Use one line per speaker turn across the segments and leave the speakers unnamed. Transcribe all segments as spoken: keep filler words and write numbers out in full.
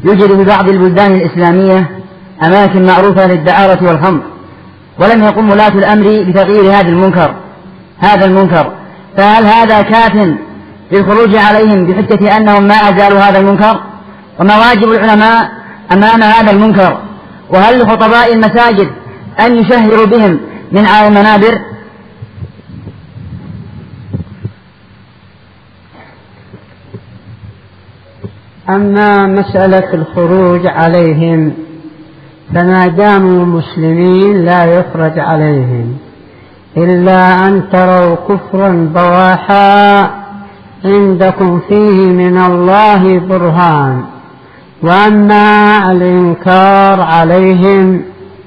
يوجد في بعض البلدان الإسلامية أماكن معروفة للدعارة والخمر، ولم يقم ولاة الأمر بتغيير هذا المنكر هذا المنكر فهل هذا كاف للخروج عليهم بحجة أنهم ما أزالوا هذا المنكر؟ وما واجب العلماء أمام هذا المنكر؟ وهل لخطباء المساجد أن يشهروا بهم من على المنابر؟
أما مسألة الخروج عليهم فما داموا مسلمين لا يخرج عليهم إلا أن تروا كفرا بواحا عندكم فيه من الله برهان. وأما الإنكار عليهم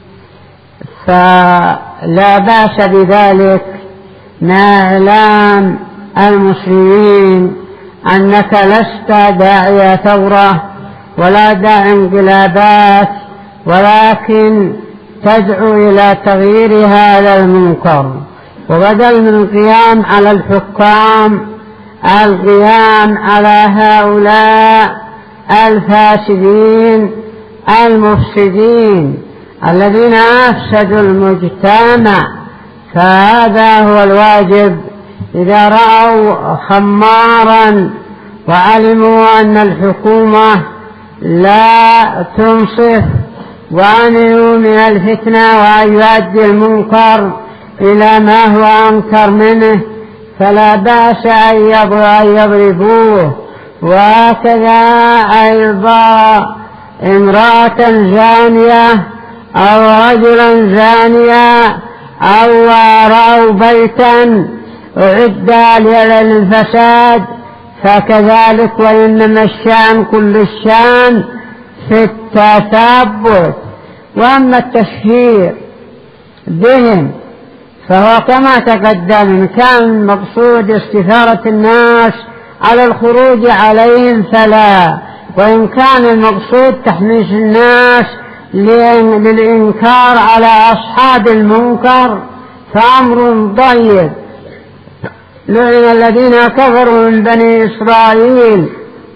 فلا بأس بذلك مع إعلام المسلمين أنك لست داعي ثورة ولا داعي انقلابات، ولكن تدعو إلى تغيير هذا المنكر، وبدل من القيام على الحكام القيام على هؤلاء الفاسدين المفسدين الذين أفسدوا المجتمع. فهذا هو الواجب. إذا رأوا خمارا وعلموا أن الحكومة لا تنصف وأمنوا من الفتنة وأن يؤدي المنكر إلى ما هو أنكر منه فلا بأس أن يضربوه. وهكذا أيضا امرأة زانية أو رجلا زانيا أو رأوا بيتا أعد للفساد فكذلك، وإنما الشأن كل الشأن في التثبت. وأما التشهير بهم فهو كما تقدم، إن كان المقصود استثارة الناس على الخروج عليهم فلا، وإن كان المقصود تحميس الناس للإنكار على أصحاب المنكر فأمر ضيق. لعن الذين كفروا من بني إسرائيل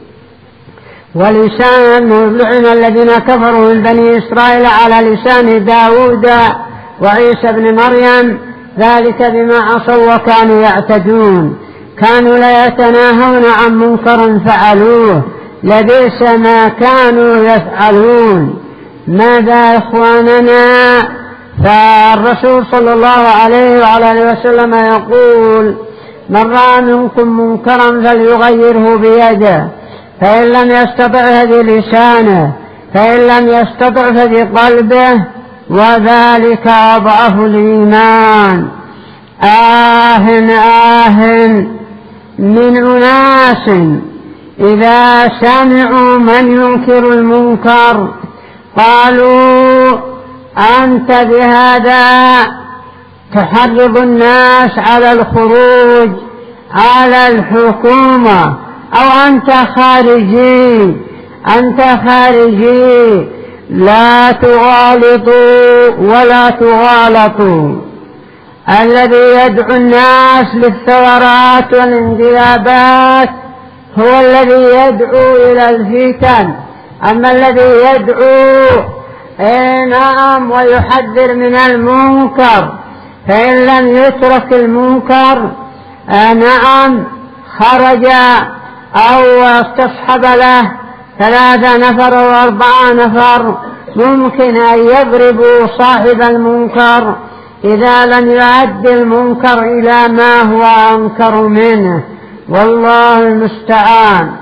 ولسان لعن الذين كفروا من بني إسرائيل على لسان داود وعيسى بن مريم ذلك بما عصوا وكانوا يعتدون، كانوا لا يتناهون عن منكر فعلوه لبئس ما كانوا يفعلون. ماذا إخواننا؟ فالرسول صلى الله عليه وعلى آله وسلم يقول: من رأى منكم منكرا فليغيره بيده، فإن لم يستطع فبلسانه، فإن لم يستطع فبقلبه، وذلك أضعف الإيمان. آه آه من أناس إذا سمعوا من ينكر المنكر قالوا: أنت بهذا تحرض الناس على الخروج على الحكومة، أو أنت خارجي أنت خارجي لا تغالطوا ولا تغالطوا. الذي يدعو الناس للثورات والانقلابات هو الذي يدعو إلى الفتن، أما الذي يدعو إيه نعم ويحذر من المنكر فإن لم يترك المنكر آه نعم خرج أو استصحب له ثلاثة نفر أو أربعة نفر ممكن أن يضربوا صاحب المنكر إذا لم يؤدي المنكر إلى ما هو أنكر منه، والله المستعان.